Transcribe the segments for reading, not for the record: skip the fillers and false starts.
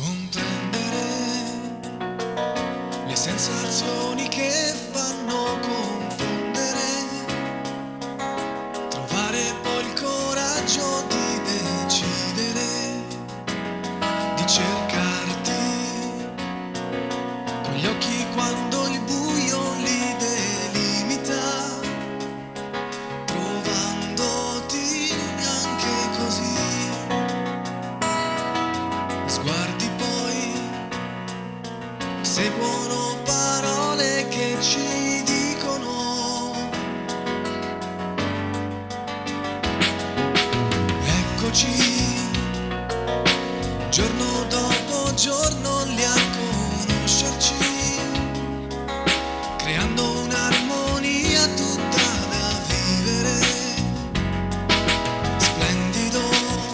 comprendere le sensazioni che fanno confondere, trovare poi il coraggio di decidere, di cercarti con gli occhi quando il buio li delimita, trovandoti anche così. Sguardi poi seguono parole che ci dicono: eccoci, giorno dopo giorno lì a conoscerci, creando un'armonia tutta da vivere. Splendido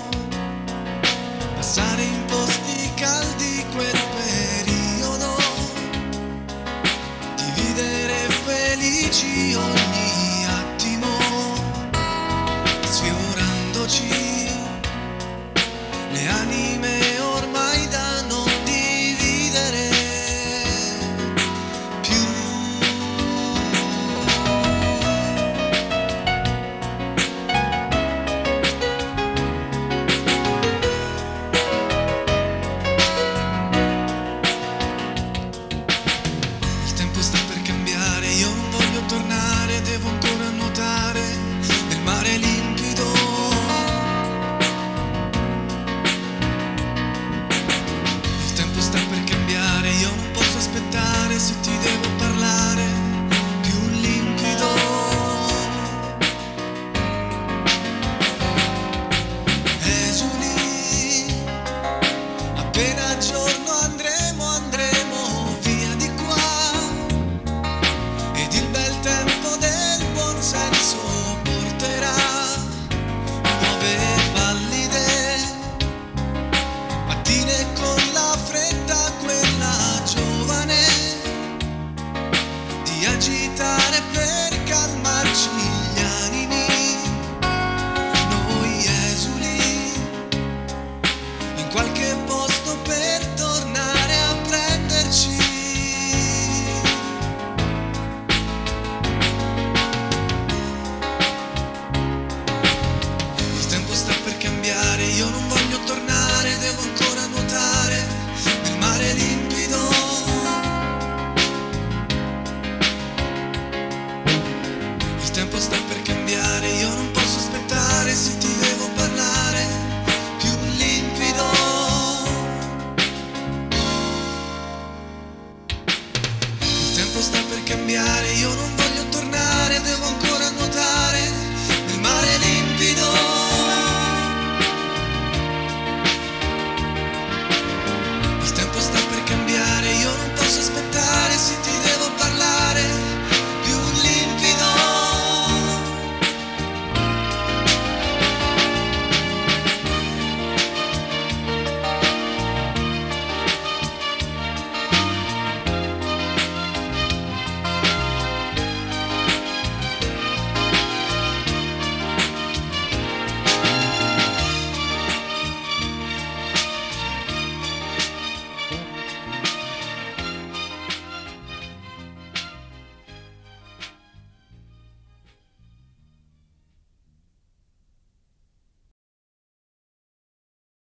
passare in posti caldi quel periodo, dividere felici ogni attimo, sfiorandoci le anime ormai da non dividere più. Il tempo sta per cambiare, io non voglio tornare, devo ancora nuotare nel mare limpido. Il tempo sta per cambiare, io non posso aspettare, se ti devo parlare più limpido. Esuli, appena giorno andremo via di qua, ed il bel tempo del buon senso porterà nuove pallide mattine con